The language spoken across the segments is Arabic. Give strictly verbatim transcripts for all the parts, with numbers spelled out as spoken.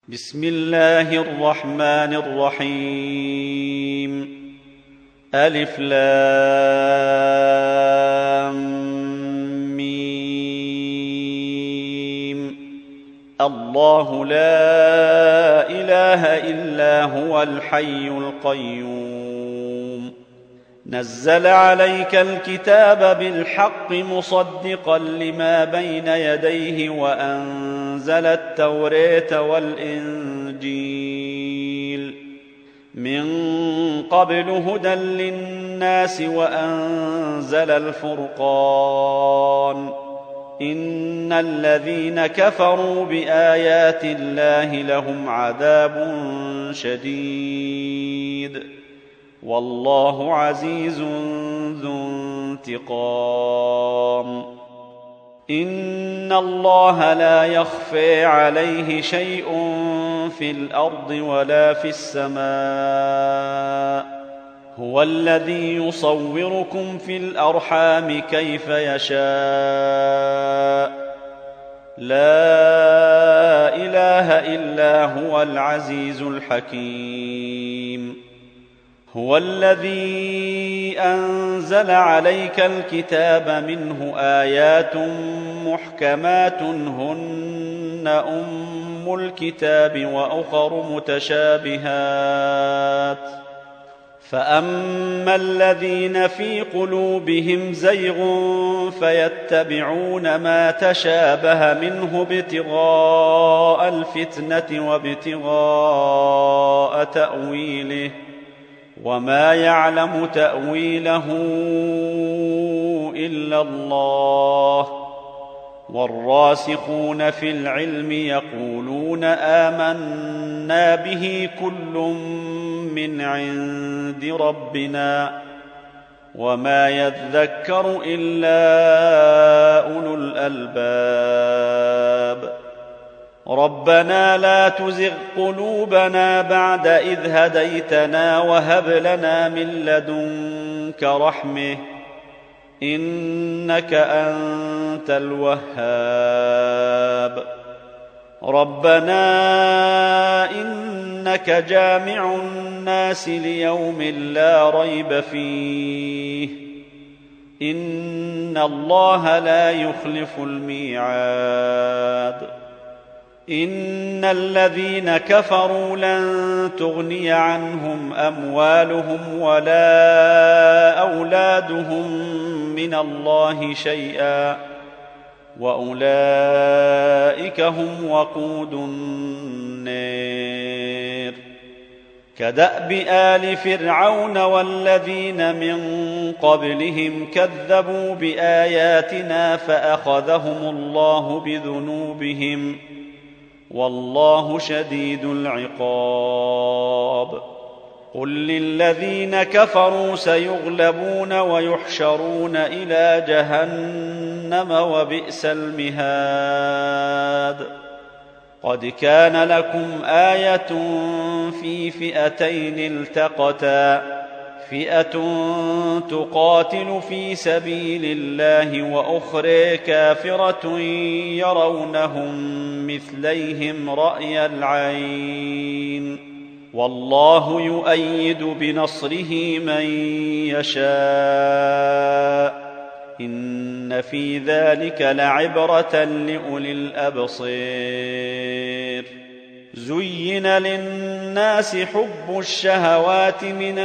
بسم الله الرحمن الرحيم. ألف لام ميم. الله لا إله إلا هو الحي القيوم. نزل عليك الكتاب بالحق مصدقا لما بين يديه وأنزل التوراة والإنجيل من قبل هدى للناس وأنزل الفرقان. إن الذين كفروا بآيات الله لهم عذاب شديد والله عزيز ذو انتقام. إن الله لا يخفى عليه شيء في الأرض ولا في السماء. هو الذي يصوركم في الأرحام كيف يشاء. لا إله إلا هو العزيز الحكيم. هو الذي أنزل عليك الكتاب منه آيات محكمات هن أم الكتاب وأخر متشابهات فأما الذين في قلوبهم زيغ فيتبعون ما تشابه منه ابتغاء الفتنة وابتغاء تأويله وما يعلم تأويله إلا الله. والراسخون في العلم يقولون آمنا به كل من عند ربنا وما يذكر إلا أولو الألباب. ربنا لا تزغ قلوبنا بعد إذ هديتنا وهب لنا من لدنك رحمة إنك أنت الوهاب. ربنا إنك جامع الناس ليوم لا ريب فيه إن الله لا يخلف الميعاد. إن الذين كفروا لن تغني عنهم أموالهم ولا أولادهم من الله شيئا وأولئك هم وقود النار. كدأب آل فرعون والذين من قبلهم كذبوا بآياتنا فأخذهم الله بذنوبهم والله شديد العقاب. قل للذين كفروا سيغلبون ويحشرون إلى جهنم وبئس المهاد. قد كان لكم آية في فئتين التقتا فئة تقاتل في سبيل الله وأخرى كافرة يرونهم مثليهم رأي العين والله يؤيد بنصره من يشاء إن في ذلك لعبرة لأولي الأبصير. زين للناس حب الشهوات من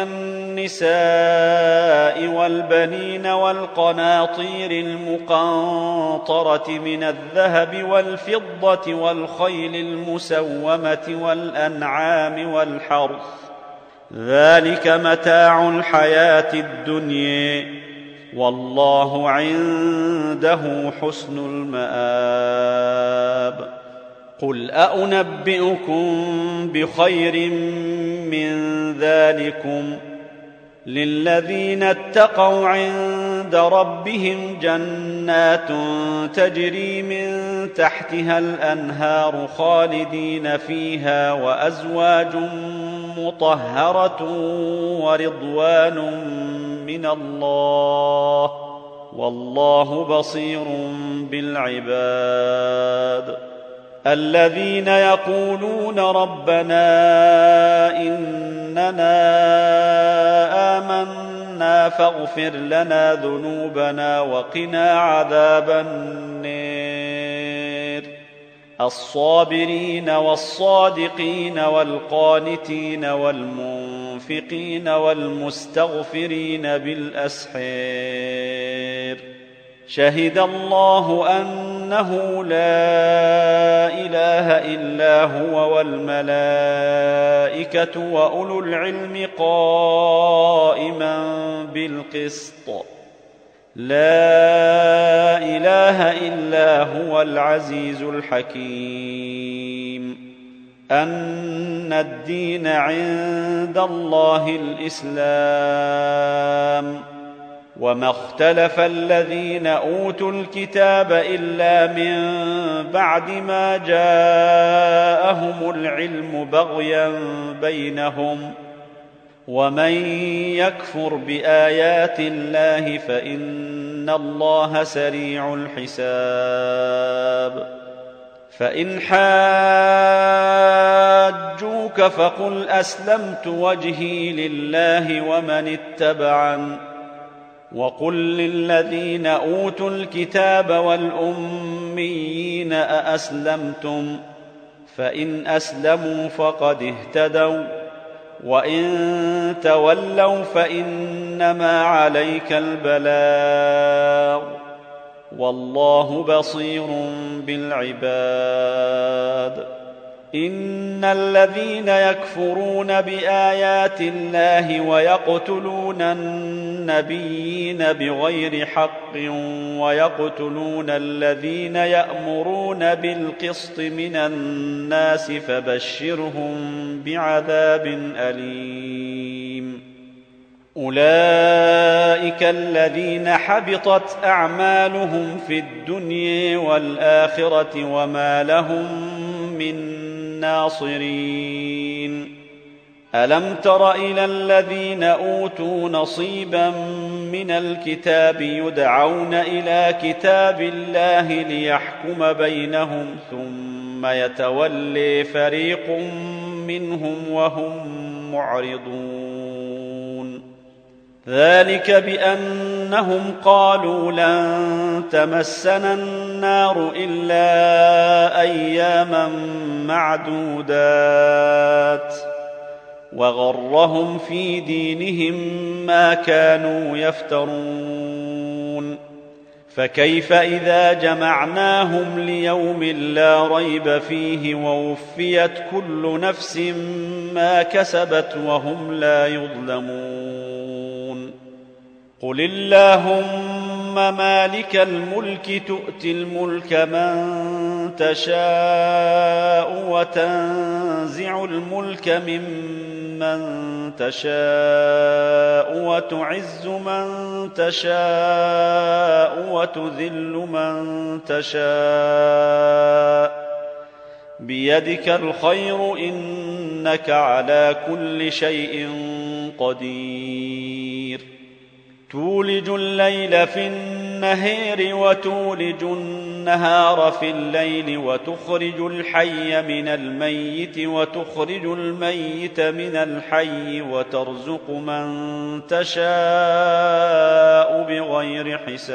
النساء والبنين والقناطير المقنطرة من الذهب والفضة والخيل المسومة والأنعام والحرث ذلك متاع الحياة الدنيا والله عنده حسن المآب. قل أأنبئكم بخير من ذلكم للذين اتقوا عند ربهم جنات تجري من تحتها الأنهار خالدين فيها وأزواج مطهرة ورضوان من الله والله بصير بالعباد. الذين يقولون ربنا إننا آمنا فاغفر لنا ذنوبنا وقنا عذاب النار الصابرين والصادقين والقانتين والمنفقين والمستغفرين بالأسحار شهد الله أنه لا إله إلا هو والملائكة وأولو العلم قائما بالقسط لا إله إلا هو العزيز الحكيم أن الدين عند الله الإسلام وما اختلف الذين أوتوا الكتاب إلا من بعد ما جاءهم العلم بغيا بينهم ومن يكفر بآيات الله فإن الله سريع الحساب فإن حاجوك فقل أسلمت وجهي لله ومن اتبعن وقل للذين أوتوا الكتاب والأميين أأسلمتم فإن أسلموا فقد اهتدوا وإن تولوا فإنما عليك البلاغ والله بصير بالعباد إن الذين يكفرون بآيات الله ويقتلون النبيين بغير حق ويقتلون الذين يأمرون بالقسط من الناس فبشرهم بعذاب أليم أولئك الذين حبطت أعمالهم في الدنيا والآخرة وما لهم من ناصرين ألم تر إلى الذين أوتوا نصيبا من الكتاب يدعون إلى كتاب الله ليحكم بينهم ثم يتولي فريق منهم وهم معرضون ذلك بأنهم قالوا لن تمسنا النار إلا أياما معدودات وغرهم في دينهم ما كانوا يفترون فكيف إذا جمعناهم ليوم لا ريب فيه ووفيت كل نفس ما كسبت وهم لا يظلمون قل اللهم مالك الملك تؤتي الملك من تشاء وتنزع الملك ممن تشاء وتعز من تشاء وتذل من تشاء بيدك الخير إنك على كل شيء قدير تولج الليل في النهار وتولج النهار في الليل وتخرج الحي من الميت وتخرج الميت من الحي وترزق من تشاء بغير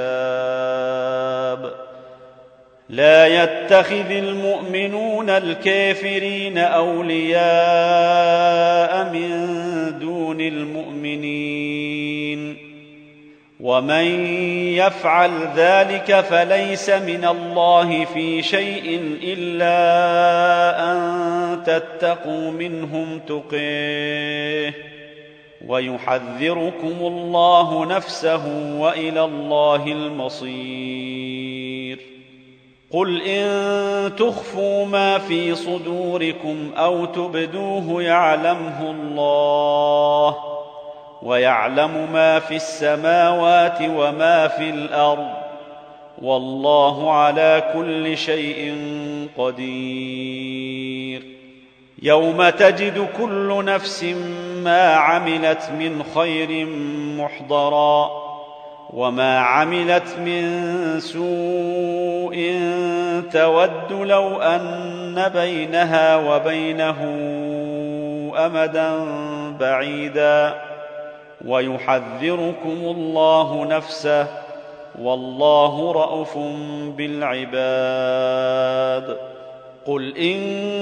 حساب لا يتخذ المؤمنون الكافرين أولياء من دون المؤمنين ومن يفعل ذلك فليس من الله في شيء إلا أن تتقوا منهم تقيه ويحذركم الله نفسه وإلى الله المصير قل إن تخفوا ما في صدوركم أو تبدوه يعلمه الله ويعلم ما في السماوات وما في الأرض والله على كل شيء قدير يوم تجد كل نفس ما عملت من خير محضرا وما عملت من سوء تود لو أن بينها وبينه أمدا بعيدا ويحذركم الله نفسه والله رءوف بالعباد. قل إن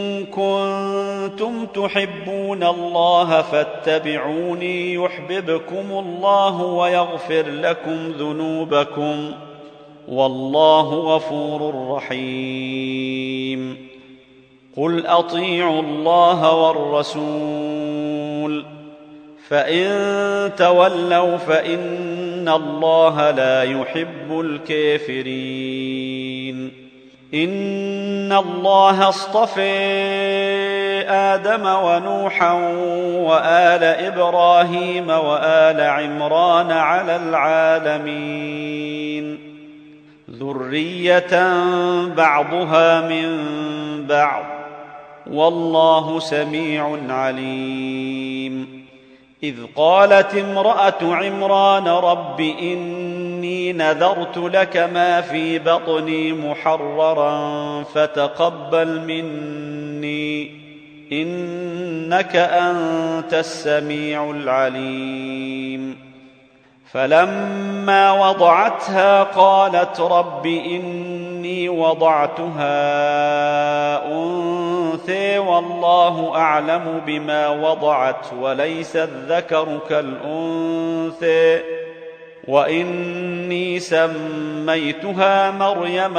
كنتم تحبون الله فاتبعوني يحببكم الله ويغفر لكم ذنوبكم والله غفور رحيم. قل أطيعوا الله والرسول فإن تولوا فإن الله لا يحب الكافرين. إن الله اصطفى آدم ونوحا وآل إبراهيم وآل عمران على العالمين ذرية بعضها من بعض والله سميع عليم. إذ قالت امرأة عمران رب إني نذرت لك ما في بطني محررا فتقبل مني إنك أنت السميع العليم. فلما وضعتها قالت رب إني وضعتها أنثى والله أعلم بما وضعت وليس الذكر كالأنثى وإني سميتها مريم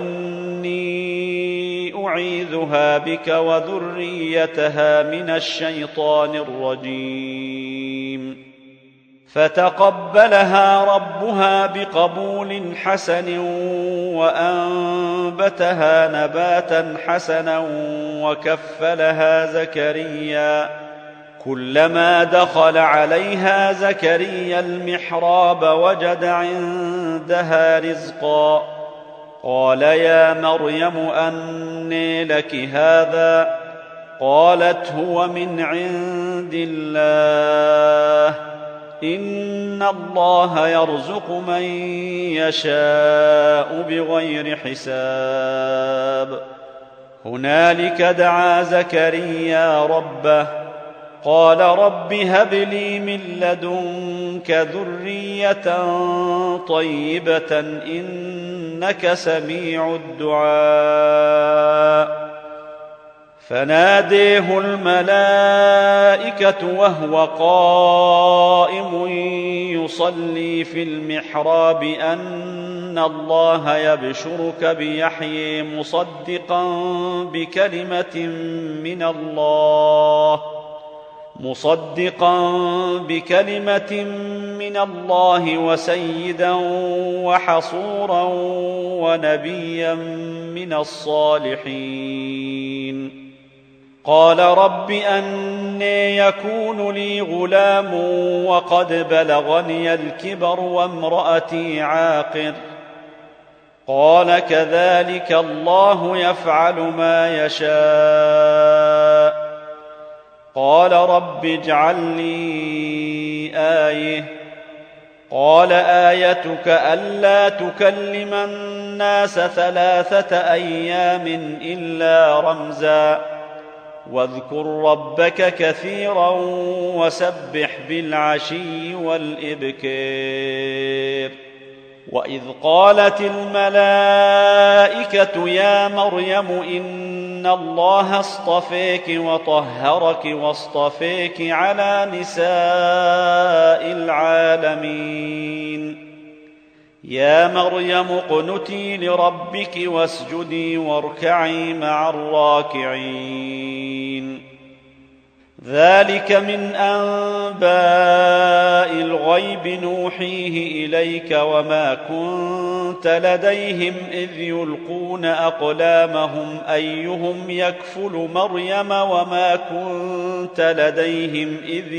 وإني أعيذها بك وذريتها من الشيطان الرجيم. فتقبلها ربها بقبول حسن وأنبتها نباتا حسنا وكفلها زكريا كلما دخل عليها زكريا المحراب وجد عندها رزقا قال يا مريم أنى لك هذا قالت هو من عند الله إن الله يرزق من يشاء بغير حساب. هنالك دعا زكريا ربه قال رب هب لي من لدنك ذرية طيبة إنك سميع الدعاء. فناديه الملائكة وهو قائم يصلي في المحراب أن الله يبشرك بيحيى مصدقا بكلمة من الله مصدقا بكلمة من الله وسيدا وحصورا ونبيا من الصالحين. قال رب أنى يكون لي غلام وقد بلغني الكبر وامرأتي عاقر قال كذلك الله يفعل ما يشاء. قال رب اجعل لي آية قال آيتك ألا تكلم الناس ثلاثة أيام إلا رمزا واذكر ربك كثيرا وسبح بالعشي والإبكار. وإذ قالت الملائكة يا مريم إن الله اصطفيك وطهرك واصطفيك على نساء العالمين. يا مريم اقنتي لربك واسجدي واركعي مع الراكعين. ذلك من أنباء الغيب نوحيه إليك وما كنت لديهم إذ يلقون أقلامهم أيهم يكفل مريم وما كنت لديهم إذ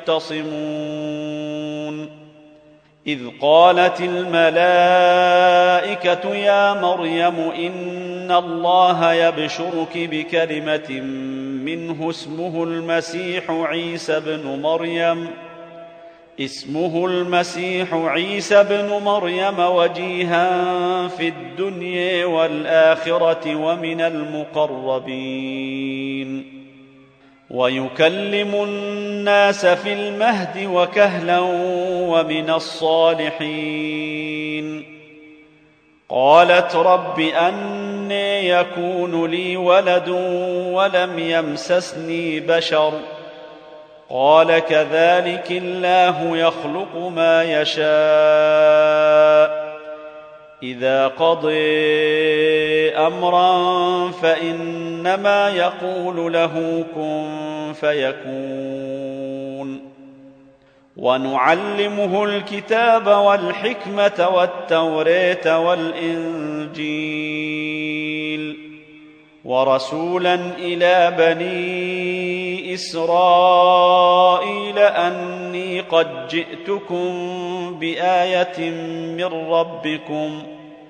يختصمون. إذ قالت الملائكة يا مريم إن الله يبشرك بكلمة منه اسمه المسيح عيسى ابن مريم اسمه المسيح عيسى بن مريم وجيها في الدنيا والآخرة ومن المقربين ويكلم الناس في المهد وكهلا ومن الصالحين. قالت رب أنى يكون لي ولد ولم يمسسني بشر قال كذلك الله يخلق ما يشاء إذا قضى أمرا فإنما يقول له كن فيكون. ونعلمه الكتاب والحكمة والتوراة والإنجيل ورسولا إلى بني إسرائيل أني قد جئتكم بآية من ربكم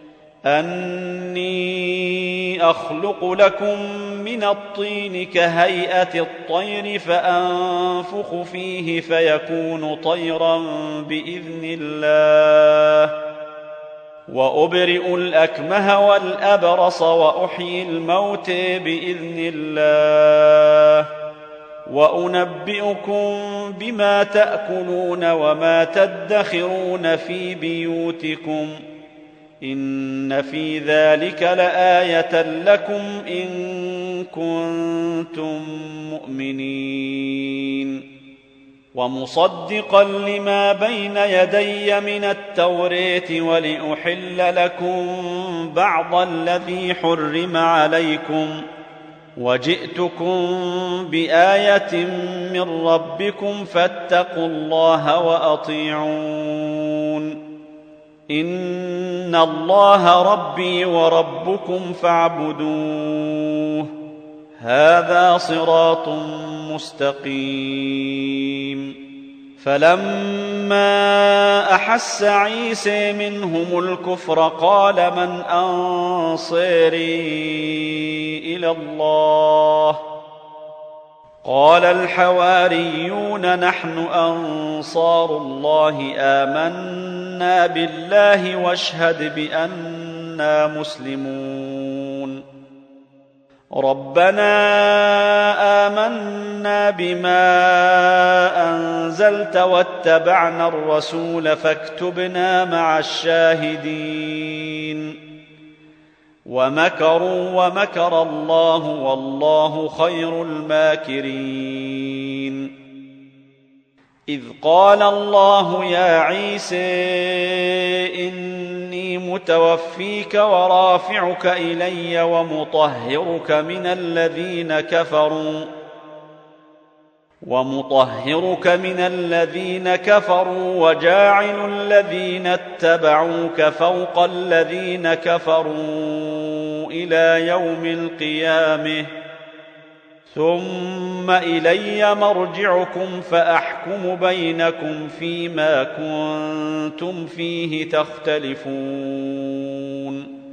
أني أخلق لكم من الطين كهيئة الطير فأنفخ فيه فيكون طيرا بإذن الله وأبرئ الأكمه والأبرص وأحيي الموت بإذن الله وأنبئكم بما تأكلون وما تدخرون في بيوتكم إن في ذلك لآية لكم إن كنتم مؤمنين. ومصدقا لما بين يدي من التوراة ولأحل لكم بعض الذي حرم عليكم وجئتكم بآية من ربكم فاتقوا الله وأطيعون إن الله ربي وربكم فاعبدوه هذا صراط مستقيم. فلما أحس عيسى منهم الكفر قال من أنصاري إلى الله قال الحواريون نحن أنصار الله آمنا بالله واشهد بأننا مسلمون. ربنا آمنا بما أنزلت واتبعنا الرسول فاكتبنا مع الشاهدين. ومكروا ومكر الله والله خير الماكرين. إذ قال الله يا عيسى إني متوفيك ورافعك إلي ومطهرك من الذين كفروا ومطهرك من الذين كفروا وجاعل الذين اتبعوك فوق الذين كفروا إلى يوم القيامة ثم إلي مرجعكم فأحكم بينكم فيما كنتم فيه تختلفون.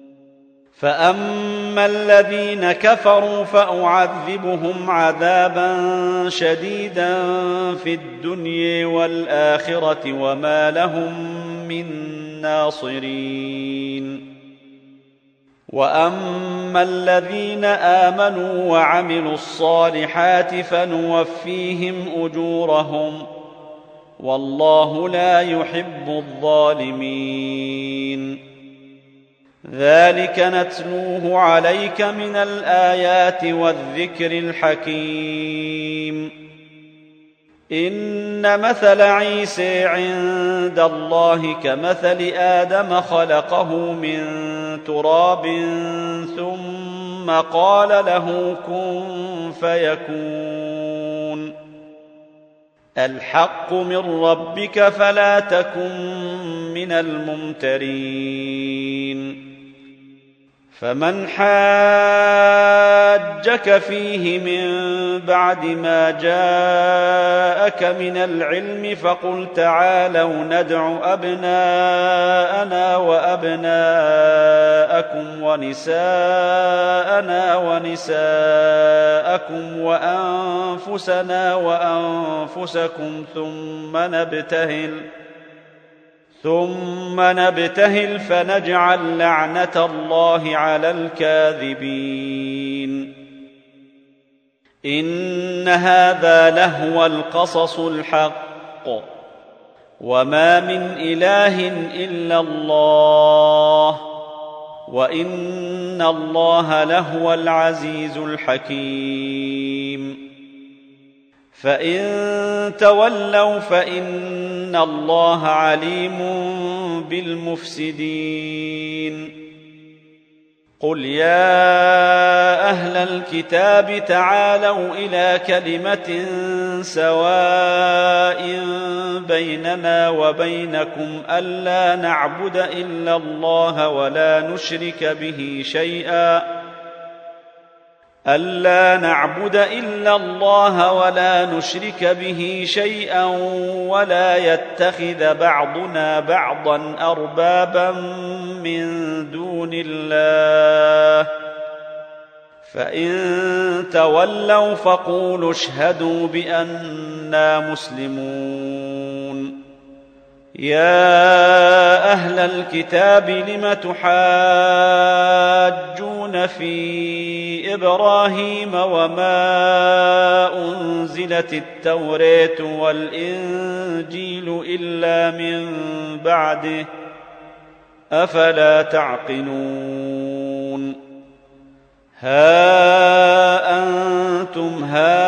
فأما الذين كفروا فأعذبهم عذابا شديدا في الدنيا والآخرة وما لهم من ناصرين. وأما الذين آمنوا وعملوا الصالحات فنوفيهم أجورهم والله لا يحب الظالمين. ذلك نتلوه عليك من الآيات والذكر الحكيم. إن مثل عيسى عند الله كمثل آدم خلقه من تراب ثم قال له كن فيكون. الحق من ربك فلا تكن من الممترين. فمن حاجك فيه من بعد ما جاءك من العلم فقل تعالوا ندع أبناءنا وأبناءكم ونساءنا ونساءكم وأنفسنا وأنفسكم ثم نبتهل ثم نبتهل فنجعل لعنة الله على الكاذبين. إن هذا لهو القصص الحق وما من إله إلا الله وإن الله لهو العزيز الحكيم. فإن تولوا فإن الله عليم بالمفسدين. قل يا أهل الكتاب تعالوا إلى كلمة سواء بيننا وبينكم ألا نعبد إلا الله ولا نشرك به شيئا ألا نعبد إلا الله ولا نشرك به شيئا ولا يتخذ بعضنا بعضا أربابا من دون الله. فإن تولوا فقولوا اشهدوا بأننا مسلمون. يا أهل الكتاب لم تحاجون في إبراهيم وما أنزلت التوراة والإنجيل إلا من بعده أفلا تعقلون. ها أنتم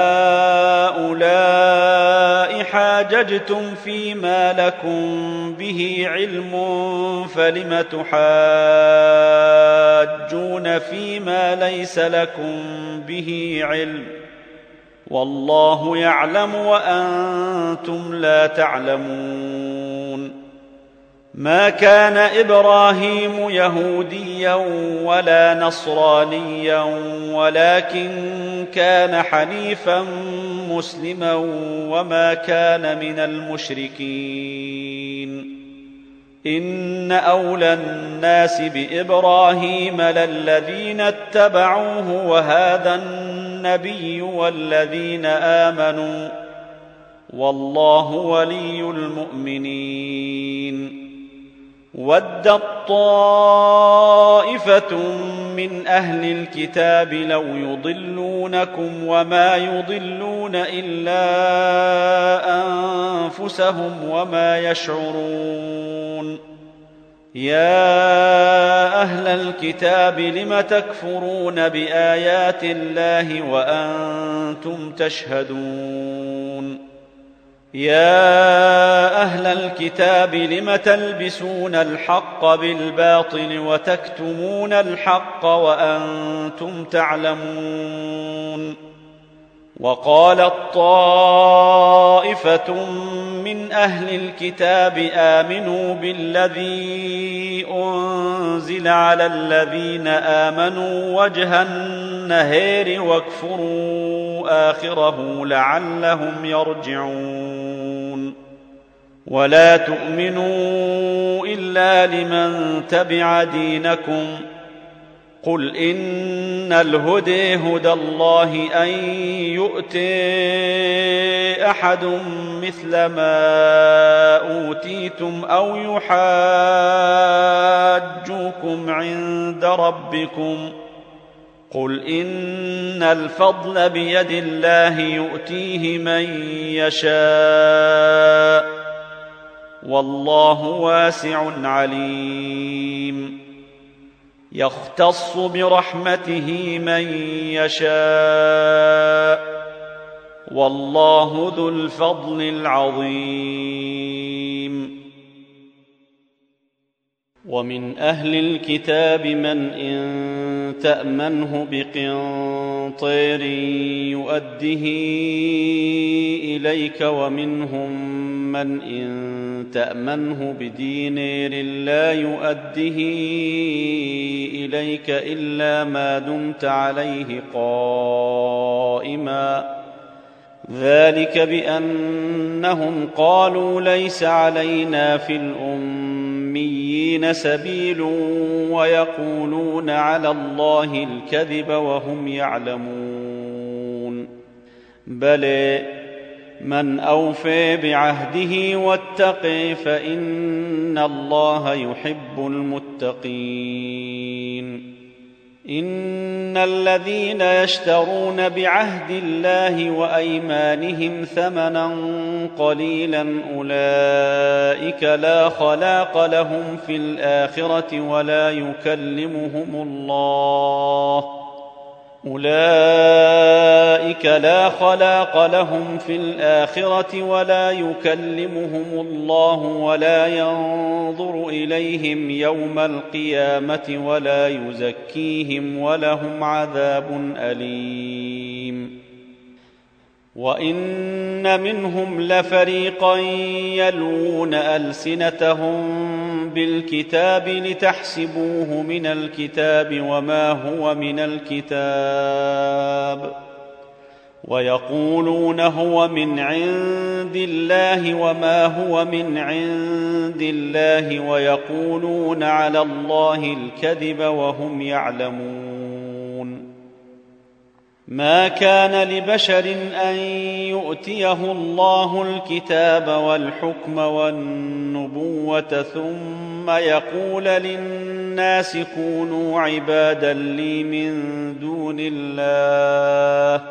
هؤلاء حاججتم فيما لكم به علم فلم تحاجون فيما ليس لكم به علم والله يعلم وأنتم لا تعلمون. ما كان إبراهيم يهوديا ولا نصرانيا ولكن كان حنيفا مسلما وما كان من المشركين. إن أولى الناس بإبراهيم للذين اتبعوه وهذا النبي والذين آمنوا والله ولي المؤمنين. ودت طائفة من أهل الكتاب لو يضلونكم وما يضلون إلا أنفسهم وما يشعرون. يا أهل الكتاب لم تكفرون بآيات الله وأنتم تشهدون. يا أهل الكتاب لم تلبسون الحق بالباطل وتكتمون الحق وأنتم تعلمون. وقالت طائفة من أهل الكتاب آمنوا بالذي أنزل على الذين آمنوا وجه النهار واكفروا آخره لعلهم يرجعون. ولا تؤمنوا إلا لمن تبع دينكم. قل إن الهدى هدى الله أن يؤتي أحد مثل ما أوتيتم أو يحاجوكم عند ربكم. قل إن الفضل بيد الله يؤتيه من يشاء والله واسع عليم. يختص برحمته من يشاء والله ذو الفضل العظيم. ومن أهل الكتاب من إن تأمنه بقنطير يؤده إليك ومنهم من إن تأمنه بدينار لا يؤده إليك إلا ما دمت عليه قائما ذلك بأنهم قالوا ليس علينا في الأميين سبيل ويقولون على الله الكذب وهم يعلمون بلى من أوفى بعهده واتقى فإن الله يحب المتقين إن الذين يشترون بعهد الله وأيمانهم ثمنا قليلا أولئك لا خلاق لهم في الآخرة ولا يكلمهم الله أولئك لا خلاق لهم في الآخرة ولا يكلمهم الله ولا ينظر إليهم يوم القيامة ولا يزكيهم ولهم عذاب أليم وإن منهم لفريقا يلوون ألسنتهم بالكتاب لتحسبوه من الكتاب وما هو من الكتاب ويقولون هو من عند الله وما هو من عند الله ويقولون على الله الكذب وهم يعلمون ما كان لبشر أن يؤتيه الله الكتاب والحكم والنبوة ثم يقول للناس كونوا عبادا لي من دون الله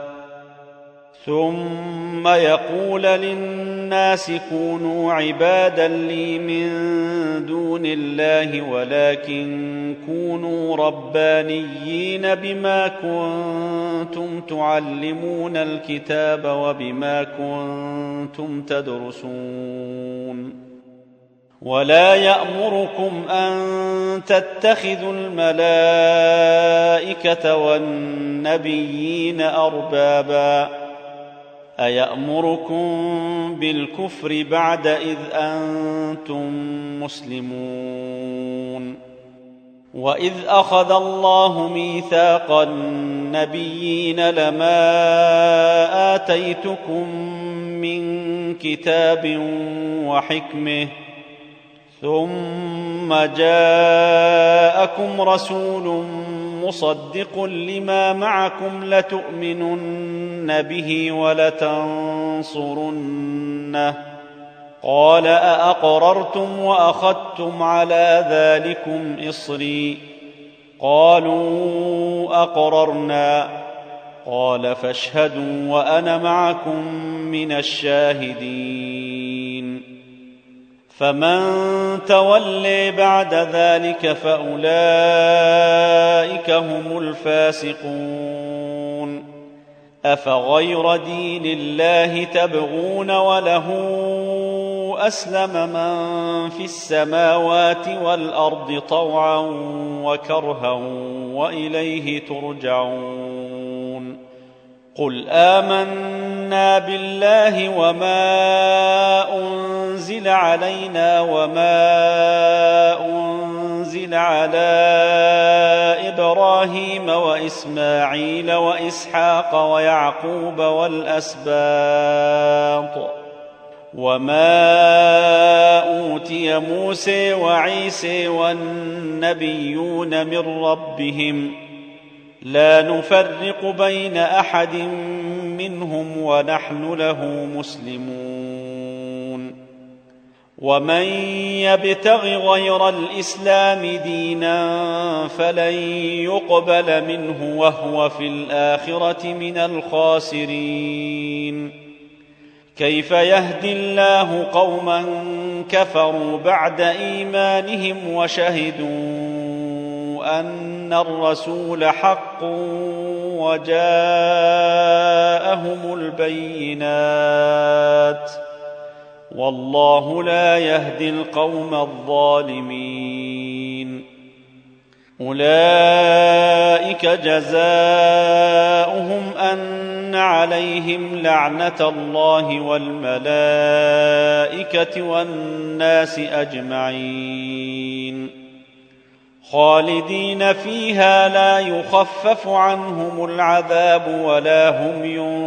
ثم يقول للناس كونوا عبادا لي من دون الله ولكن كونوا ربانيين بما كنتم تعلمون الكتاب وبما كنتم تدرسون ولا يأمركم أن تتخذوا الملائكة والنبيين أربابا أيأمركم بالكفر بعد إذ أنتم مسلمون وإذ أخذ الله ميثاق النبيين لما آتيتكم من كتاب وحكمة ثم جاءكم رسول مصدق لما معكم لتؤمنن به ولتنصرنه قال أأقررتم وأخذتم على ذلكم إصري قالوا أقررنا قال فاشهدوا وأنا معكم من الشاهدين فمن تولي بعد ذلك فأولئك هم الفاسقون أفغير دين الله تبغون وله أسلم من في السماوات والأرض طوعا وكرها وإليه ترجعون قل آمنا بالله وما أنزل علينا وما أنزل على إبراهيم وإسماعيل وإسحاق ويعقوب والأسباط وما أوتي موسى وعيسى والنبيون من ربهم لا نفرق بين أحد منهم ونحن له مسلمون ومن يبتغ غير الإسلام دينا فلن يقبل منه وهو في الآخرة من الخاسرين كيف يهدي الله قوما كفروا بعد إيمانهم وشهدوا أن الرسول حق وجاءهم البينات والله لا يهدي القوم الظالمين أولئك جزاؤهم أن عليهم لعنة الله والملائكة والناس أجمعين خالدين فيها لا يخفف عنهم العذاب ولا هم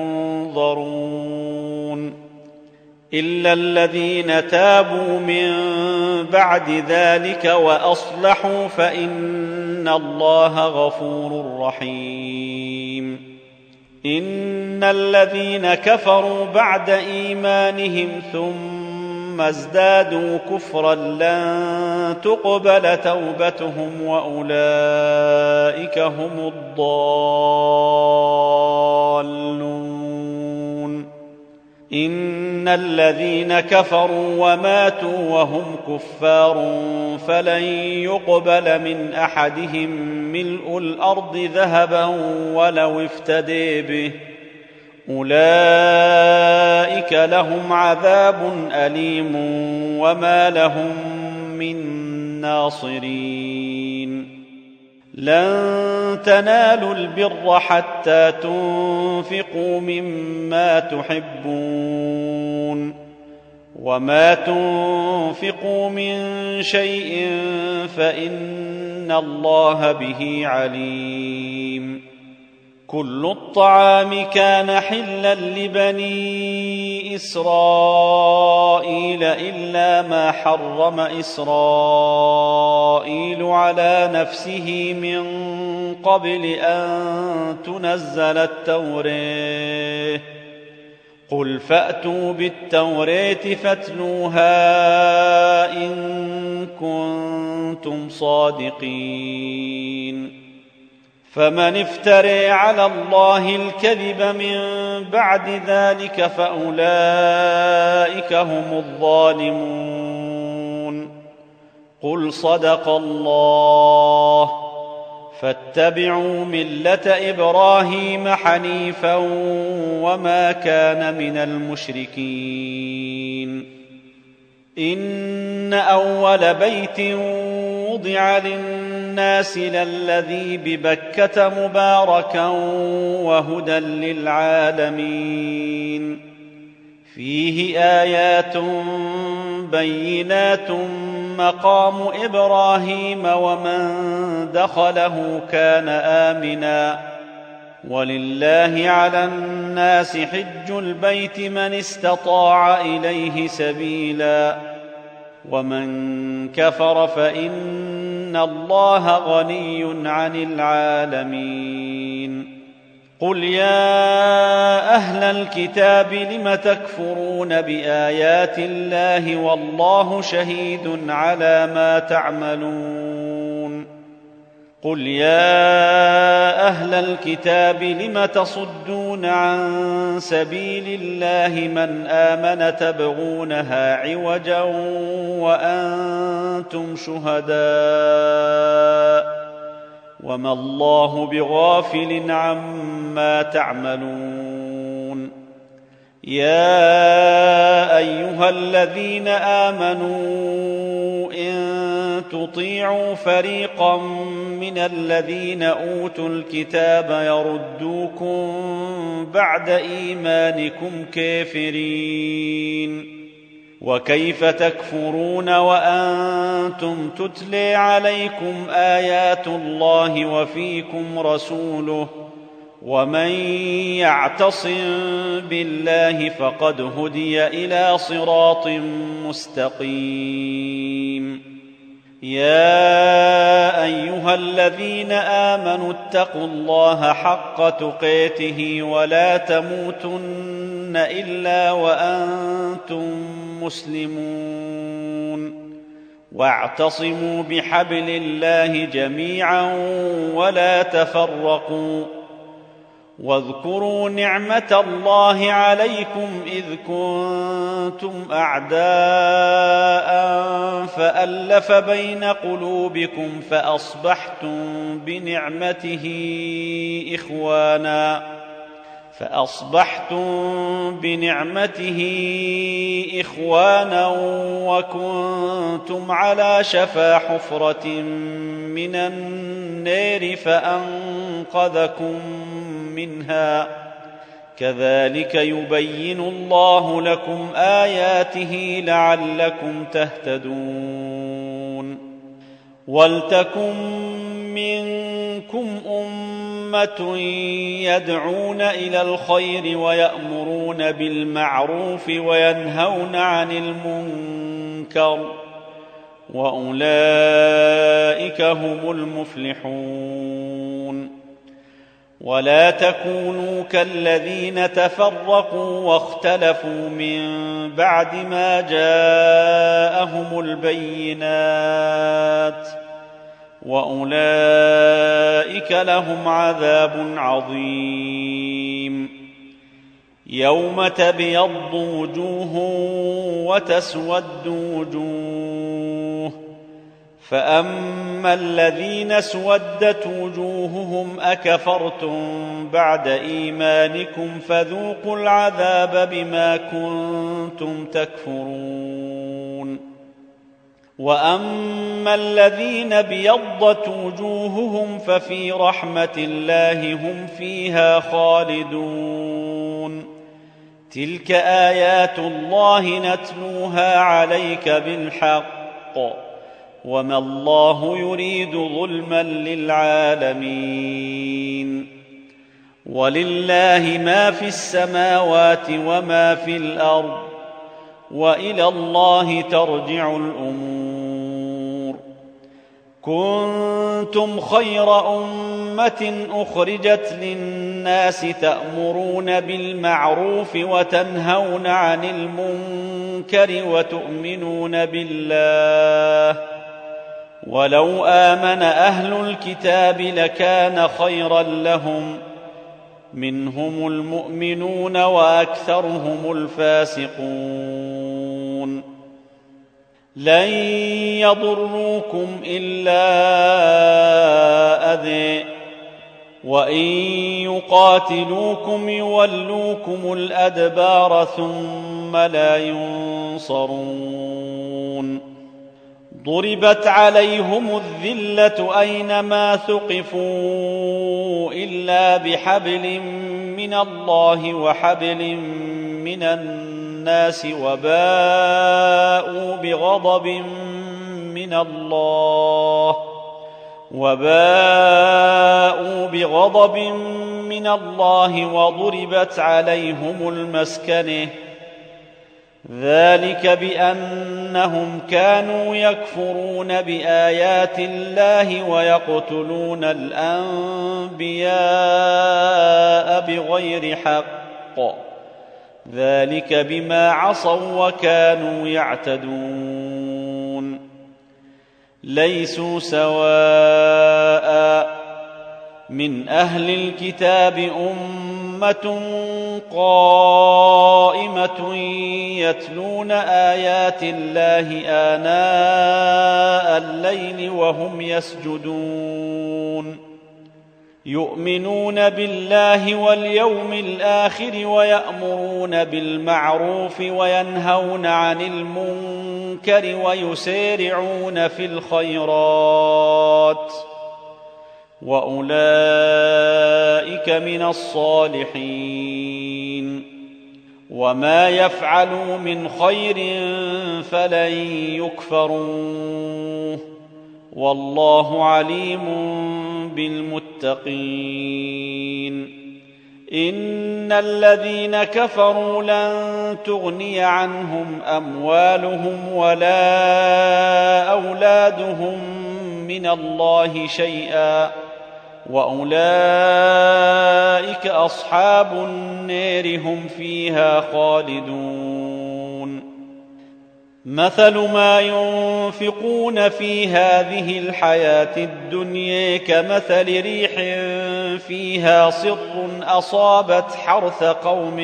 ينظرون إلا الذين تابوا من بعد ذلك وأصلحوا فإن الله غفور رحيم إن الذين كفروا بعد إيمانهم ثم ازدادوا كفرا لن تقبل توبتهم وأولئك هم الضالون إن الذين كفروا وماتوا وهم كفار فلن يقبل من أحدهم ملء الأرض ذهبا ولو افتدي به أولئك لهم عذاب أليم وما لهم من ناصرين لن تنالوا البر حتى تنفقوا مما تحبون وما تنفقوا من شيء فإن الله به عليم كل الطعام كان حلا لبني إسرائيل إلا ما حرم إسرائيل على نفسه من قبل أن تنزل التوراة قل فأتوا بالتوراة فاتلوها إن كنتم صادقين فمن افتري على الله الكذب من بعد ذلك فأولئك هم الظالمون قل صدق الله فاتبعوا ملة إبراهيم حنيفا وما كان من المشركين إن أول بيت وضع للناس للذي ببكة مباركا وهدى للعالمين فيه آيات بينات مقام إبراهيم ومن دخله كان آمنا ولله على الناس حج البيت من استطاع إليه سبيلا ومن كفر فإن الله غني عن العالمين قل يا أهل الكتاب لم تكفرون بآيات الله والله شهيد على ما تعملون قل يا أهل الكتاب لم تصدون عن سبيل الله من آمن تبغونها عوجا وأنتم شهداء وما الله بغافل عما تعملون يا أيها الذين آمنوا إن تطيعوا فريقا من الذين أوتوا الكتاب يردوكم بعد إيمانكم كافرين وكيف تكفرون وأنتم تتلى عليكم آيات الله وفيكم رسوله ومن يعتصم بالله فقد هدي إلى صراط مستقيم يا أيها الذين آمنوا اتقوا الله حق تقاته ولا تموتن إلا وأنتم مسلمون واعتصموا بحبل الله جميعا ولا تفرقوا واذكروا نعمة الله عليكم إذ كنتم أعداء فألف بين قلوبكم فأصبحتم بنعمته إخوانا فأصبحتم بنعمته إخوانا وكنتم على شفا حفرة من النار فأنقذكم منها كذلك يبين الله لكم آياته لعلكم تهتدون ولتكن منكم أمة يدعون إلى الخير ويأمرون بالمعروف وينهون عن المنكر وأولئك هم المفلحون ولا تكونوا كالذين تفرقوا واختلفوا من بعد ما جاءهم البينات وأولئك لهم عذاب عظيم يوم تبيض وجوه وتسود وجوه فأما الذين اسودت وجوههم أكفرتم بعد إيمانكم فذوقوا العذاب بما كنتم تكفرون وأما الذين ابيضت وجوههم ففي رحمة الله هم فيها خالدون تلك آيات الله نتلوها عليك بالحق وما الله يريد ظلما للعالمين ولله ما في السماوات وما في الأرض وإلى الله ترجع الأمور كنتم خير أمة أخرجت للناس تأمرون بالمعروف وتنهون عن المنكر وتؤمنون بالله ولو آمن أهل الكتاب لكان خيرا لهم منهم المؤمنون وأكثرهم الفاسقون لن يضروكم إلا أذى وإن يقاتلوكم يولوكم الأدبار ثم لا ينصرون ضربت عليهم الذلة أينما ثقفوا إلا بحبل من الله وحبل من الناس وباءوا بغضب من الله وباءوا بغضب من الله وضربت عليهم المسكنة ذلك بأنهم كانوا يكفرون بآيات الله ويقتلون الأنبياء بغير حق ذلك بما عصوا وكانوا يعتدون ليسوا سواء من أهل الكتاب أمة قائمة يتلون آيات الله آناء الليل وهم يسجدون يؤمنون بالله واليوم الآخر ويأمرون بالمعروف وينهون عن المنكر ويسارعون في الخيرات وأولئك من الصالحين وما يفعلوا من خير فلن يكفروه والله عليم بالمتقين إن الذين كفروا لن تغني عنهم أموالهم ولا أولادهم من الله شيئا وأولئك أصحاب النار هم فيها خالدون مثل ما ينفقون في هذه الحياة الدنيا كمثل ريح فيها صر أصابت حرث قوم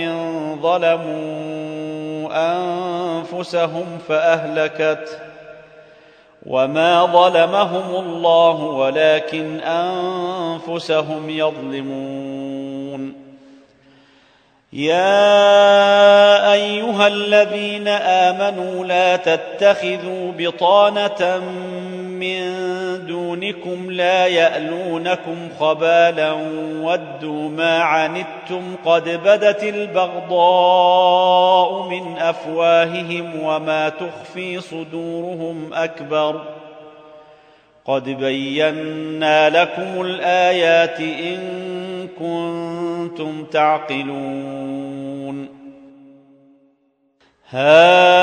ظلموا أنفسهم فأهلكته وما ظلمهم الله ولكن أنفسهم يظلمون يا أيها الذين آمنوا لا تتخذوا بطانة من دونكم لا يألونكم خبالا ودوا ما عنتم قد بدت البغضاء من أفواههم وما تخفي صدورهم أكبر قد بينا لكم الآيات إن كنتم تعقلون ها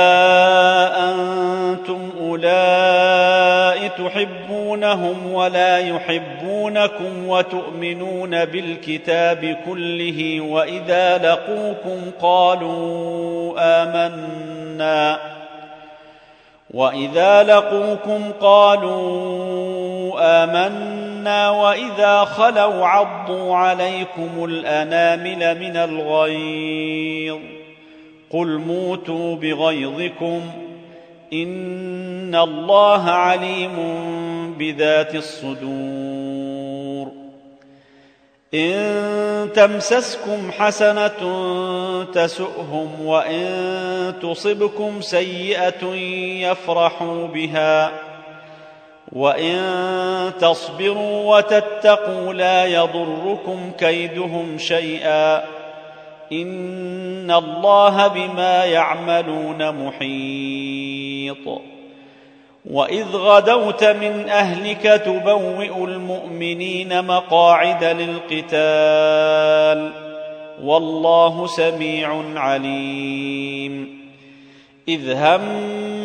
أنتم أولئك تحبونهم ولا يحبونكم وتؤمنون بالكتاب كله وإذا لقوكم قالوا آمنا وإذا لقوكم قالوا آمنا وإذا خلوا عضوا عليكم الأنامل من الغيظ قل موتوا بغيظكم إن الله عليم بذات الصدور إن تمسسكم حسنة تسؤهم وإن تصبكم سيئة يفرحوا بها وإن تصبروا وتتقوا لا يضركم كيدهم شيئا إن الله بما يعملون محيط وإذ غدوت من أهلك تبوئ المؤمنين مقاعد للقتال والله سميع عليم إذ هم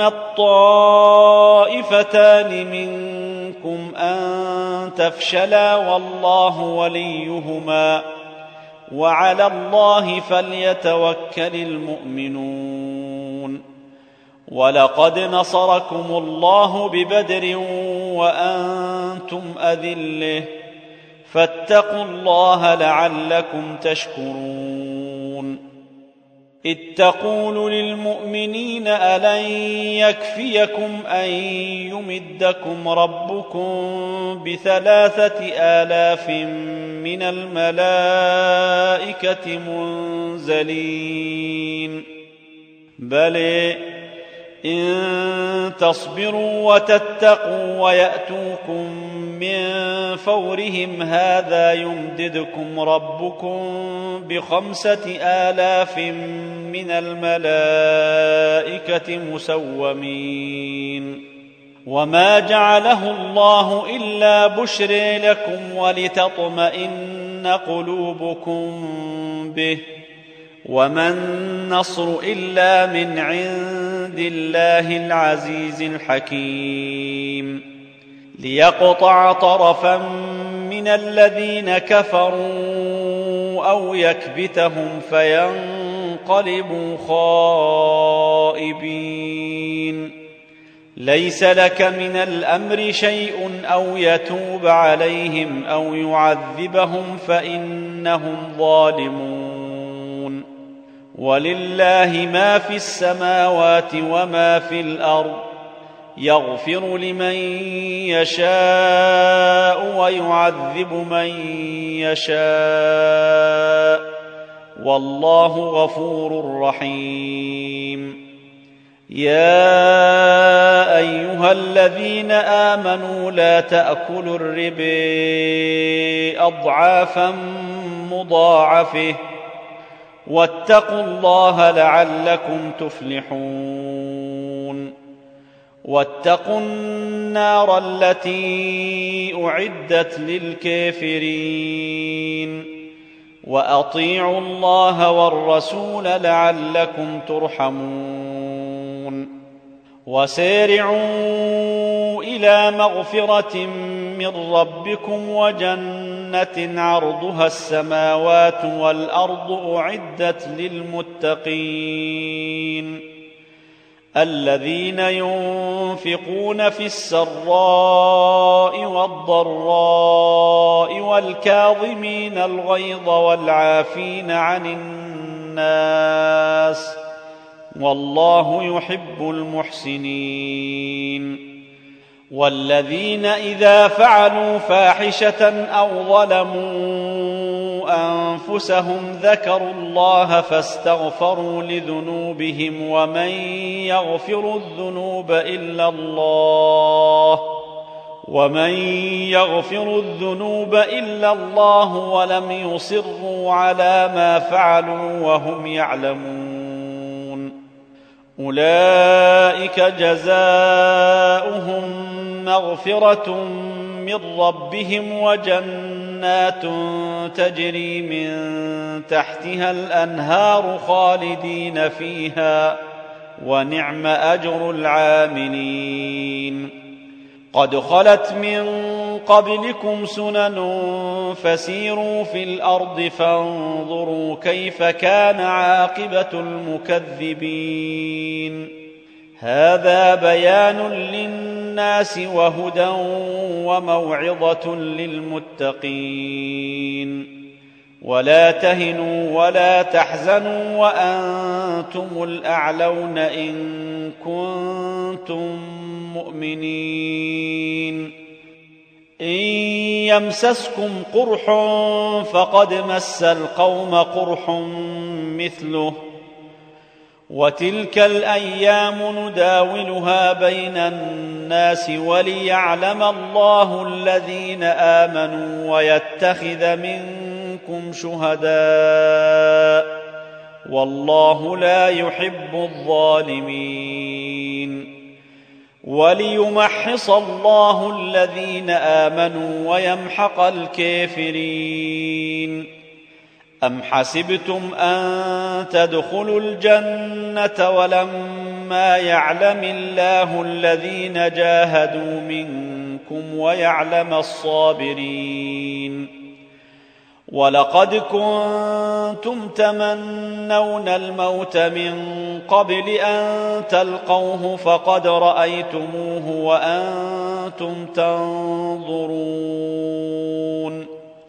الطائفتان منكم أن تفشلا والله وليهما وعلى الله فليتوكل المؤمنون ولقد نصركم الله ببدر وأنتم أذلة فاتقوا الله لعلكم تشكرون إذ تقول للمؤمنين ألن يكفيكم أن يمدكم ربكم بثلاثة آلاف من الملائكة منزلين بل إن تصبروا وتتقوا ويأتوكم من فورهم هذا يمددكم ربكم بخمسة آلاف من الملائكة مسومين وما جعله الله إلا بشرى لكم ولتطمئن قلوبكم به وما النصر إلا من عند الله العزيز الحكيم ليقطع طرفا من الذين كفروا أو يكبتهم فينقلبوا خائبين ليس لك من الأمر شيء أو يتوب عليهم أو يعذبهم فإنهم ظالمون ولله ما في السماوات وما في الأرض يغفر لمن يشاء ويعذب من يشاء والله غفور رحيم يا أيها الذين آمنوا لا تأكلوا الربا أضعافا مضاعفة واتقوا الله لعلكم تفلحون واتقوا النار التي أعدت للكافرين وأطيعوا الله والرسول لعلكم ترحمون وسارعوا إلى مغفرة من ربكم وجنة عرضها السماوات والأرض أعدت للمتقين الذين ينفقون في السراء والضراء والكاظمين الغيظ والعافين عن الناس والله يحب المحسنين والذين إذا فعلوا فاحشة أو ظلموا أنفسهم ذكروا الله فاستغفروا لذنوبهم ومن يغفر الذنوب إلا الله ومن يغفر الذنوب إلا الله ولم يصروا على ما فعلوا وهم يعلمون أولئك جزاؤهم مغفرة من ربهم وجنات تجري من تحتها الأنهار خالدين فيها ونعم أجر العاملين قد خلت من قبلكم سنن فسيروا في الأرض فانظروا كيف كان عاقبة المكذبين هذا بيان للناس وهدى وموعظة للمتقين ولا تهنوا ولا تحزنوا وأنتم الأعلون إن كنتم مؤمنين إن يمسسكم قرح فقد مس القوم قرح مثله وتلك الأيام نداولها بين الناس وليعلم الله الذين آمنوا ويتخذ منكم شهداء والله لا يحب الظالمين وليمحص الله الذين آمنوا ويمحق الكافرين أم حسبتم أن تدخلوا الجنة ولما يعلم الله الذين جاهدوا منكم ويعلم الصابرين ولقد كنتم تمنون الموت من قبل أن تلقوه فقد رأيتموه وأنتم تنظرون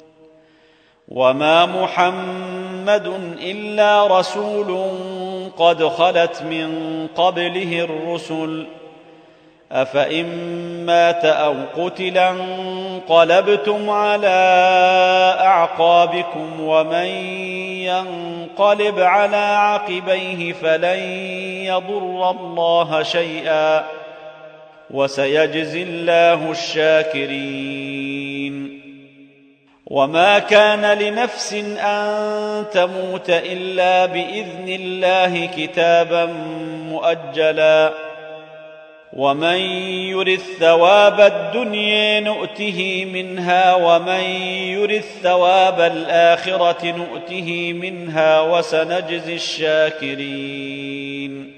وما محمد إلا رسول قد خلت من قبله الرسل أفإن مات أو قتل انقلبتم على أعقابكم ومن ينقلب على عقبيه فلن يضر الله شيئا وسيجزي الله الشاكرين وما كان لنفس أن تموت إلا بإذن الله كتابا مؤجلا ومن يرد ثواب الدنيا نؤته منها ومن يرد ثواب الآخرة نؤته منها وسنجزي الشاكرين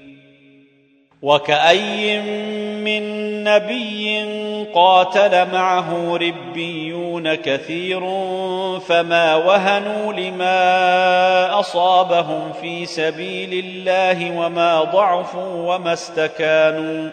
وكأي من نبي قاتل معه ربيون كثير فما وهنوا لما أصابهم في سبيل الله وما ضعفوا وما استكانوا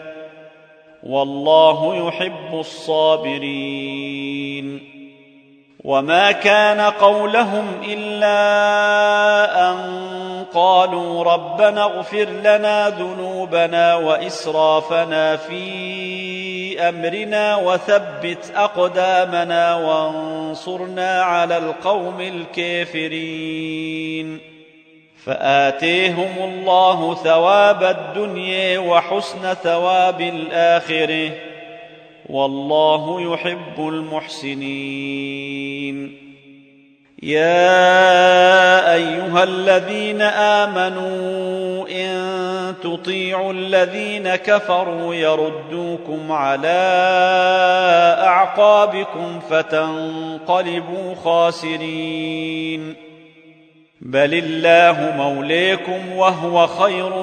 والله يحب الصابرين وما كان قولهم إلا أن قالوا ربنا اغفر لنا ذنوبنا وإسرافنا في أمرنا وثبت أقدامنا وانصرنا على القوم الكافرين فآتيهم الله ثواب الدنيا وحسن ثواب الآخرة والله يحب المحسنين يا أيها الذين آمنوا إن تطيعوا الذين كفروا يردوكم على أعقابكم فتنقلبوا خاسرين بل الله مولاكم وهو خير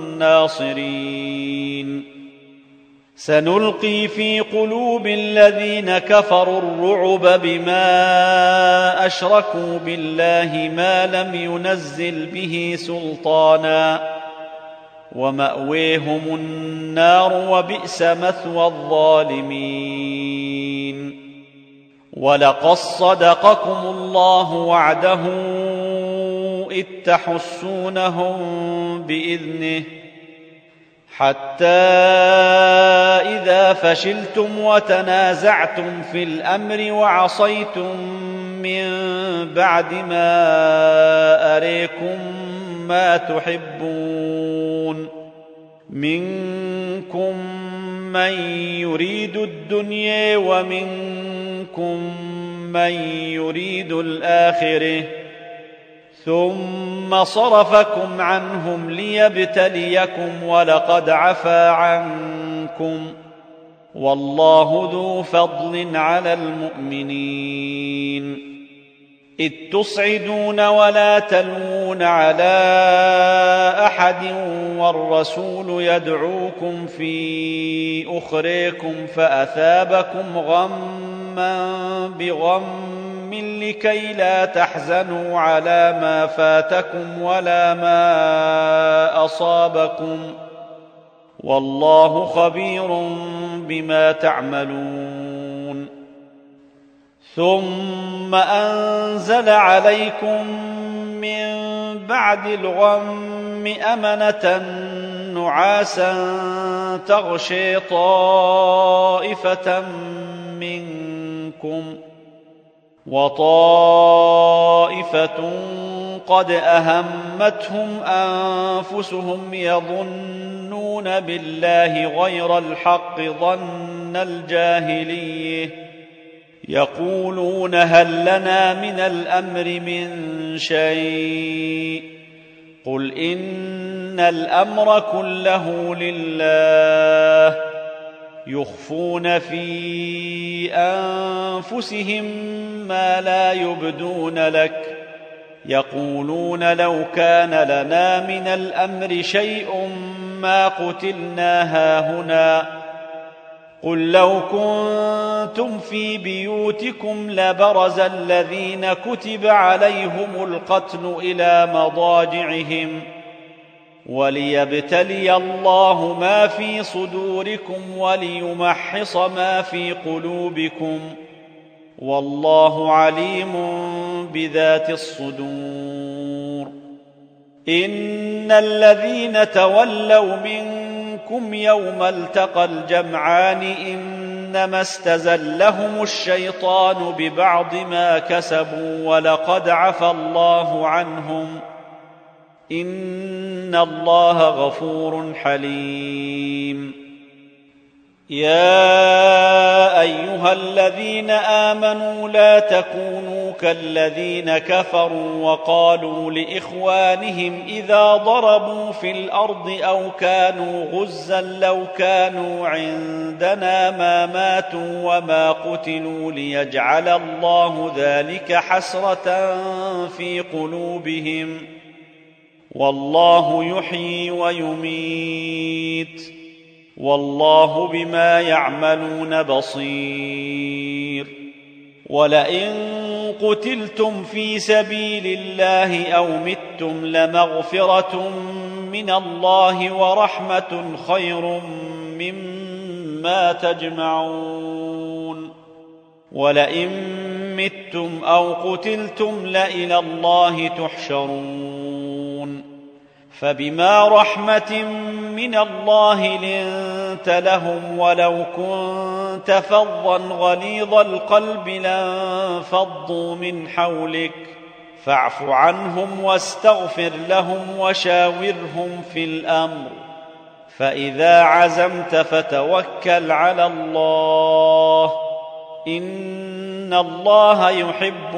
الناصرين سنلقي في قلوب الذين كفروا الرعب بما أشركوا بالله ما لم ينزل به سلطانا ومأويهم النار وبئس مثوى الظالمين ولقد صدقكم الله وعده إذ تحسونهم بإذنه حتى إذا فشلتم وتنازعتم في الأمر وعصيتم من بعد ما أريكم ما تحبون منكم من يريد الدنيا ومنكم من يريد الآخرة ثم صرفكم عنهم ليبتليكم ولقد عفا عنكم والله ذو فضل على المؤمنين إذ تصعدون ولا تلوون على أحد والرسول يدعوكم في أخريكم فأثابكم غما بغم لكي لا تحزنوا على ما فاتكم ولا ما أصابكم والله خبير بما تعملون ثم أنزل عليكم من بعد الغم أمنة نعاسا تغشي طائفة منكم وطائفة قد أهمتهم أنفسهم يظنون بالله غير الحق ظن الجاهلية يقولون هل لنا من الأمر من شيء قل إن الأمر كله لله يخفون في أنفسهم ما لا يبدون لك يقولون لو كان لنا من الأمر شيء ما قتلنا هاهنا قل لو كنتم في بيوتكم لبرز الذين كتب عليهم القتل إلى مضاجعهم وليبتلي الله ما في صدوركم وليمحص ما في قلوبكم والله عليم بذات الصدور إن الذين تولوا منكم يوم التقى الجمعان إنما استزلهم الشيطان ببعض ما كسبوا ولقد عفى الله عنهم إن الله غفور حليم يا أيها الذين آمنوا لا تكونوا كالذين كفروا وقالوا لإخوانهم إذا ضربوا في الأرض أو كانوا غزا لو كانوا عندنا ما ماتوا وما قتلوا ليجعل الله ذلك حسرة في قلوبهم والله يحيي ويميت والله بما يعملون بصير ولئن قتلتم في سبيل الله أو متم لمغفرة من الله ورحمة خير مما تجمعون ولئن متم أو قتلتم لإلى الله تحشرون فبما رحمة من الله لنت لهم ولو كنت فظا غليظ القلب لانفضوا من حولك فاعف عنهم واستغفر لهم وشاورهم في الأمر فإذا عزمت فتوكل على الله إن الله يحب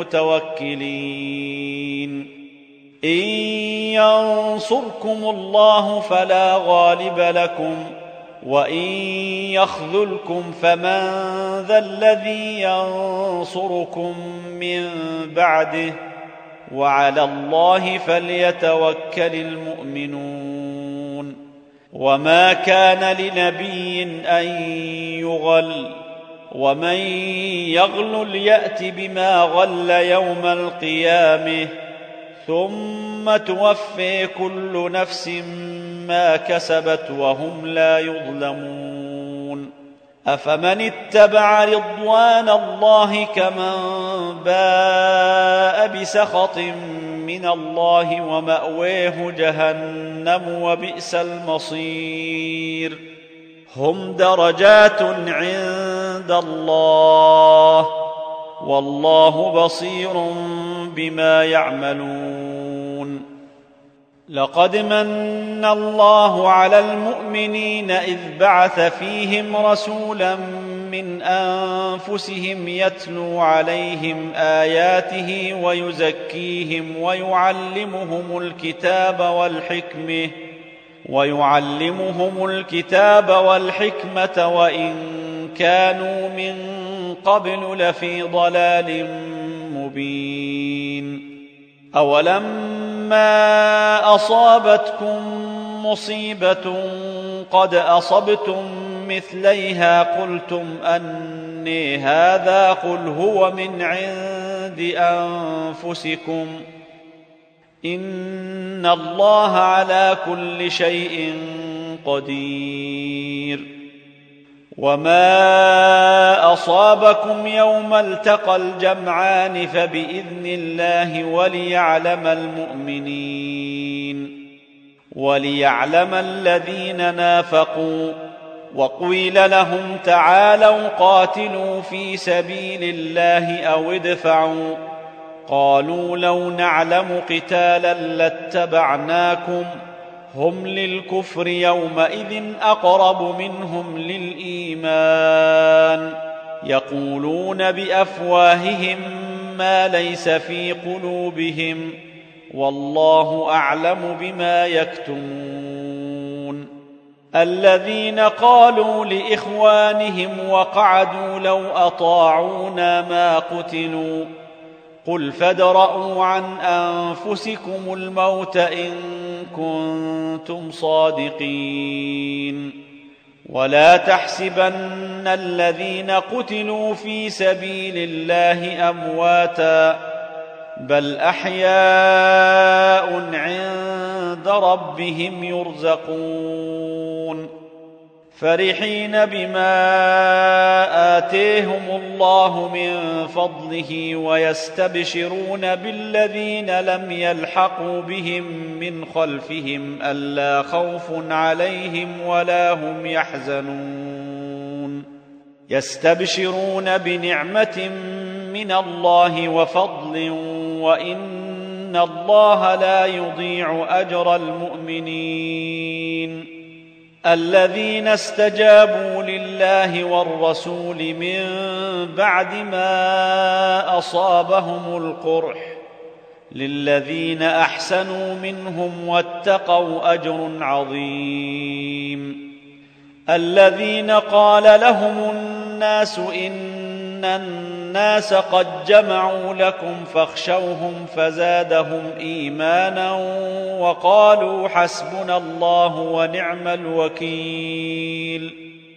المتوكلين إن ينصركم الله فلا غالب لكم وإن يخذلكم فمن ذا الذي ينصركم من بعده وعلى الله فليتوكل المؤمنون وما كان لنبي أن يغل ومن يغل يأت بما غل يوم القيامة ثم توفي كل نفس ما كسبت وهم لا يظلمون أفمن اتبع رضوان الله كمن باء بسخط من الله ومأويه جهنم وبئس المصير هم درجات عند الله والله بصير بما يعملون. لقد من الله على المؤمنين إذ بعث فيهم رسولا من أنفسهم يتلو عليهم آياته ويزكيهم ويعلمهم الكتاب والحكمة ويعلمهم الكتاب والحكمة وإن كانوا من قبل لفي ضلال مبين. أولما أصابتكم مصيبة قد أصبتم مثليها قلتم أني هذا قل هو من عند أنفسكم إن الله على كل شيء قدير. وما أصابكم يوم التقى الجمعان فبإذن الله وليعلم المؤمنين وليعلم الذين نافقوا. وقيل لهم تعالوا قاتلوا في سبيل الله أو ادفعوا قالوا لو نعلم قتالا لاتبعناكم هم للكفر يومئذ أقرب منهم للإيمان يقولون بأفواههم ما ليس في قلوبهم والله أعلم بما يكتمون. الذين قالوا لإخوانهم وقعدوا لو أطاعونا ما قتلوا قل فادرءوا عن أنفسكم الموت إن كنتم صادقين. ولا تحسبن الذين قتلوا في سبيل الله أمواتا بل أحياء عند ربهم يرزقون فرحين بما آتيهم الله من فضله ويستبشرون بالذين لم يلحقوا بهم من خلفهم ألا خوف عليهم ولا هم يحزنون يستبشرون بنعمة من الله وفضل وإن الله لا يضيع أجر المؤمنين. الذين استجابوا لله والرسول من بعد ما أصابهم القرح للذين أحسنوا منهم واتقوا أجر عظيم. الذين قال لهم الناس إن الناس قد جمعوا لكم فاخشوهم فزادهم إيمانا وقالوا حسبنا الله ونعم الوكيل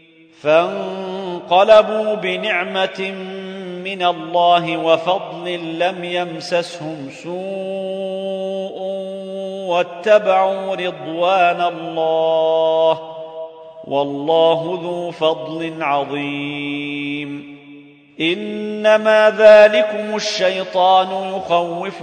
فانقلبوا بنعمة من الله وفضل لم يمسسهم سوء واتبعوا رضوان الله والله ذو فضل عظيم. إنما ذلكم الشيطان يخوف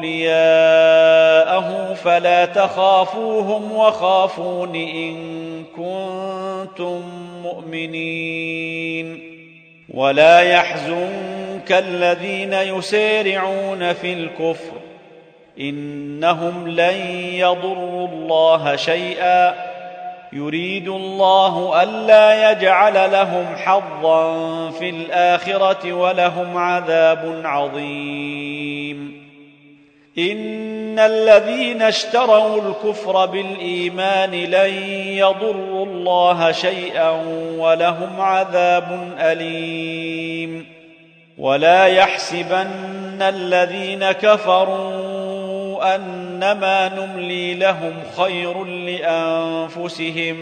أولياءه فلا تخافوهم وخافون إن كنتم مؤمنين. ولا يحزنك الذين يسارعون في الكفر إنهم لن يضروا الله شيئا يريد الله ألا يجعل لهم حظا في الآخرة ولهم عذاب عظيم. إن الذين اشتروا الكفر بالإيمان لن يضروا الله شيئا ولهم عذاب أليم. ولا يحسبن الذين كفروا أنما نملي لهم خير لأنفسهم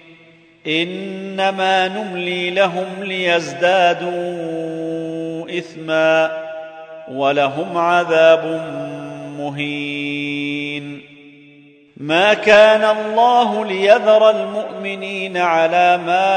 إنما نملي لهم ليزدادوا إثما ولهم عذاب مهين. ما كان الله ليذر المؤمنين على ما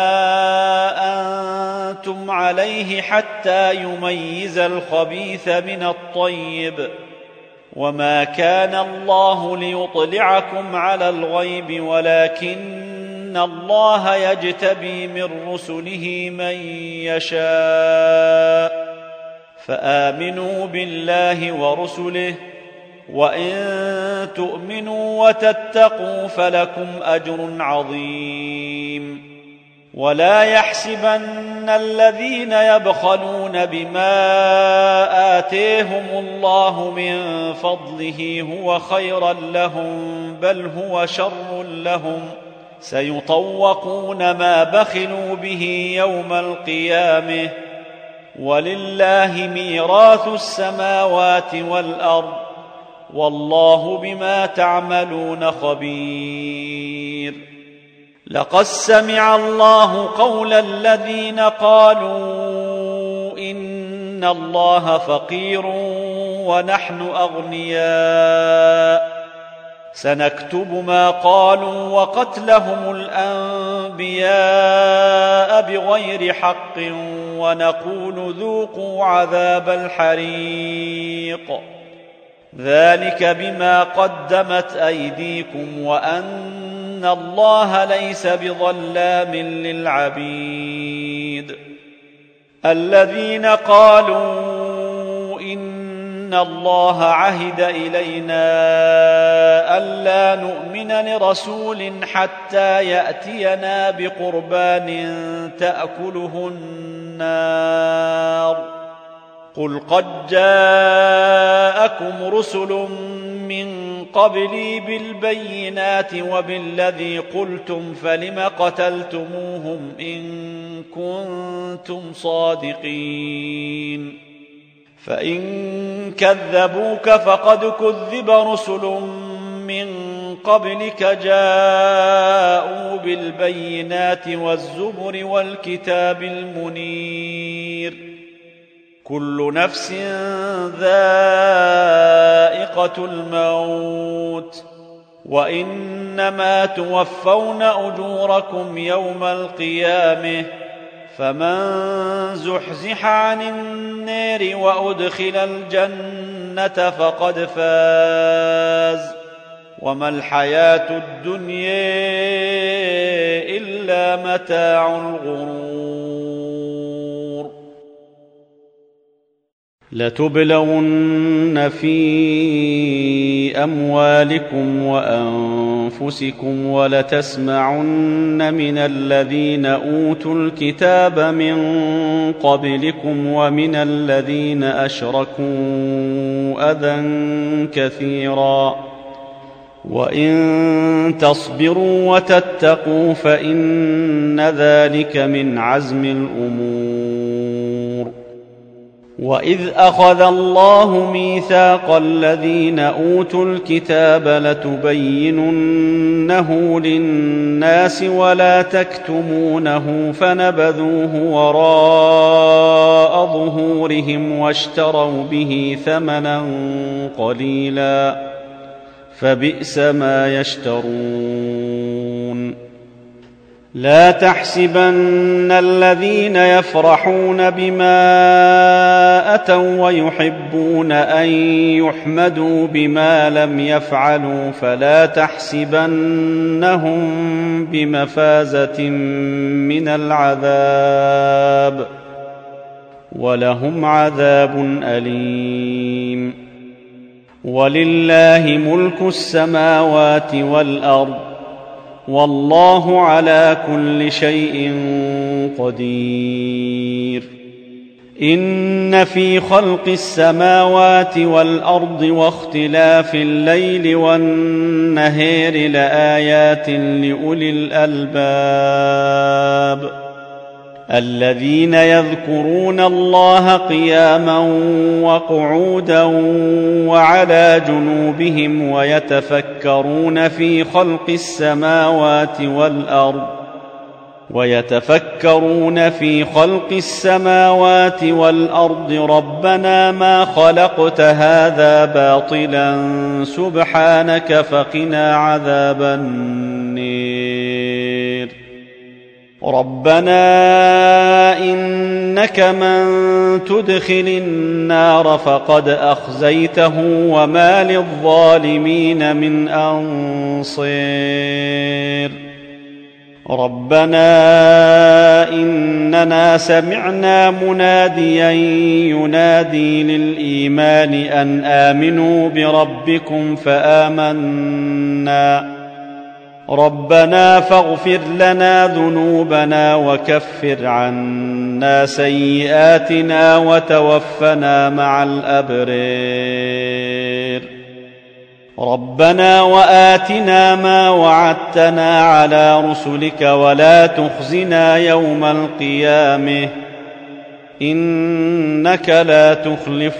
أنتم عليه حتى يميز الخبيث من الطيب وما كان الله ليطلعكم على الغيب ولكن الله يجتبي من رسله من يشاء فآمنوا بالله ورسله، وإن تؤمنوا وتتقوا فلكم أجر عظيم. ولا يحسبن الذين يبخلون بما آتيهم الله من فضله هو خيرا لهم، بل هو شر لهم، سيطوقون ما بخلوا به يوم القيامة، ولله ميراث السماوات والأرض، والله بما تعملون خبير. لقد سمع الله قول الذين قالوا إن الله فقير ونحن أغنياء، سنكتب ما قالوا وقتلهم الأنبياء بغير حق، ونقول ذوقوا عذاب الحريق، ذلك بما قدمت أيديكم وأن الله ليس بظلام للعبيد. الذين قالوا إن الله عهد إلينا ألا نؤمن لرسول حتى يأتينا بقربان تأكله النار، قل قد جاءكم رسل من قبلي بالبينات وبالذي قلتم، فلم قتلتموهم إن كنتم صادقين؟ فإن كذبوك فقد كذب رسل من قبلك جاءوا بالبينات والزبر والكتاب المنير، كل نفس ذائقة الموت، وإنما توفون أجوركم يوم القيامة، فمن زحزح عن النار وأدخل الجنة فقد فاز، وما الحياة الدنيا إلا متاع الغرور. لتبلون في أموالكم وأنفسكم ولتسمعن من الذين أوتوا الكتاب من قبلكم ومن الذين أشركوا أذى كثيرا، وإن تصبروا وتتقوا فإن ذلك من عزم الأمور. وإذ أخذ الله ميثاق الذين أوتوا الكتاب لتبيننه للناس ولا تكتمونه، فنبذوه وراء ظهورهم واشتروا به ثمنا قليلا، فبئس ما يشترون. لا تحسبن الذين يفرحون بما أتوا ويحبون أن يحمدوا بما لم يفعلوا، فلا تحسبنهم بمفازة من العذاب، ولهم عذاب أليم. ولله ملك السماوات والأرض، والله على كل شيء قدير. إن في خلق السماوات والأرض واختلاف الليل والنهار لآيات لأولي الألباب، الذين يذكرون الله قياما وقعودا وعلى جنوبهم ويتفكرون في خلق السماوات والأرض ويتفكرون في خلق السماوات والأرض ربنا ما خلقت هذا باطلا سبحانك فقنا عذاب النار. ربنا إنك من تدخل النار فقد أخزيته وما للظالمين من أنصير. ربنا إنك إننا سمعنا مناديا ينادي للإيمان أن آمنوا بربكم فآمنا ربنا فاغفر لنا ذنوبنا وكفر عنا سيئاتنا وتوفنا مع الأبرار ربنا وآتنا ما وعدتنا على رسلك ولا تخزنا يوم القيامة إنك لا تخلف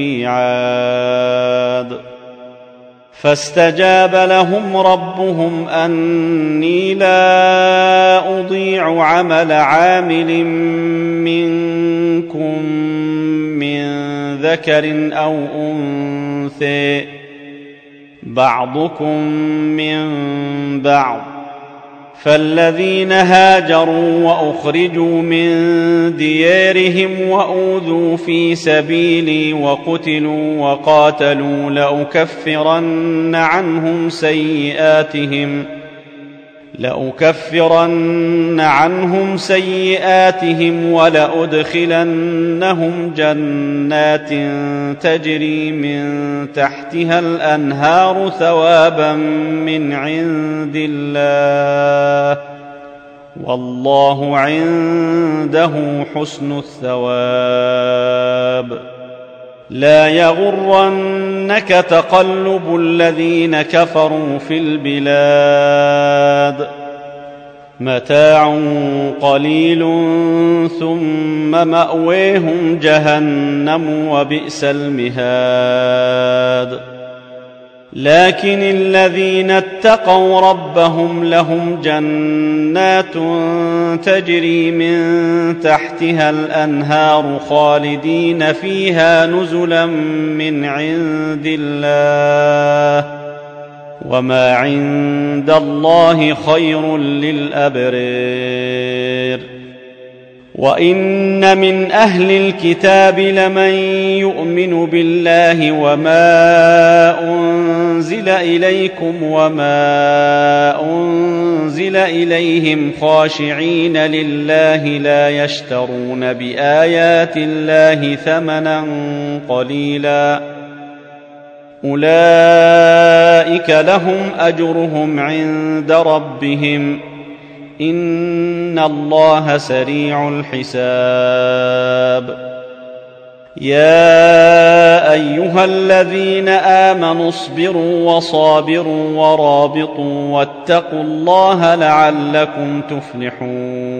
الميعاد فاستجاب لهم ربهم أني لا أضيع عمل عامل منكم من ذكر أو أنثى بعضكم من بعض فالذين هاجروا وأخرجوا من ديارهم وأوذوا في سبيلي وقتلوا وقاتلوا لأكفرن عنهم سيئاتهم لأكفرن عنهم سيئاتهم ولأدخلنهم جنات تجري من تحتها الأنهار ثوابا من عند الله والله عنده حسن الثواب لا يغرنك تقلب الذين كفروا في البلاد متاع قليل ثم مأويهم جهنم وبئس المهاد لكن الذين اتقوا ربهم لهم جنات تجري من تحتها الأنهار خالدين فيها نزلا من عند الله وما عند الله خير للأبرار وإن من أهل الكتاب لمن يؤمن بالله وما أنزل إليكم وما أنزل إليهم خاشعين لله لا يشترون بآيات الله ثمنا قليلا أولئك لهم أجرهم عند ربهم إن الله سريع الحساب يا أيها الذين آمنوا اصبروا وصابروا ورابطوا واتقوا الله لعلكم تفلحون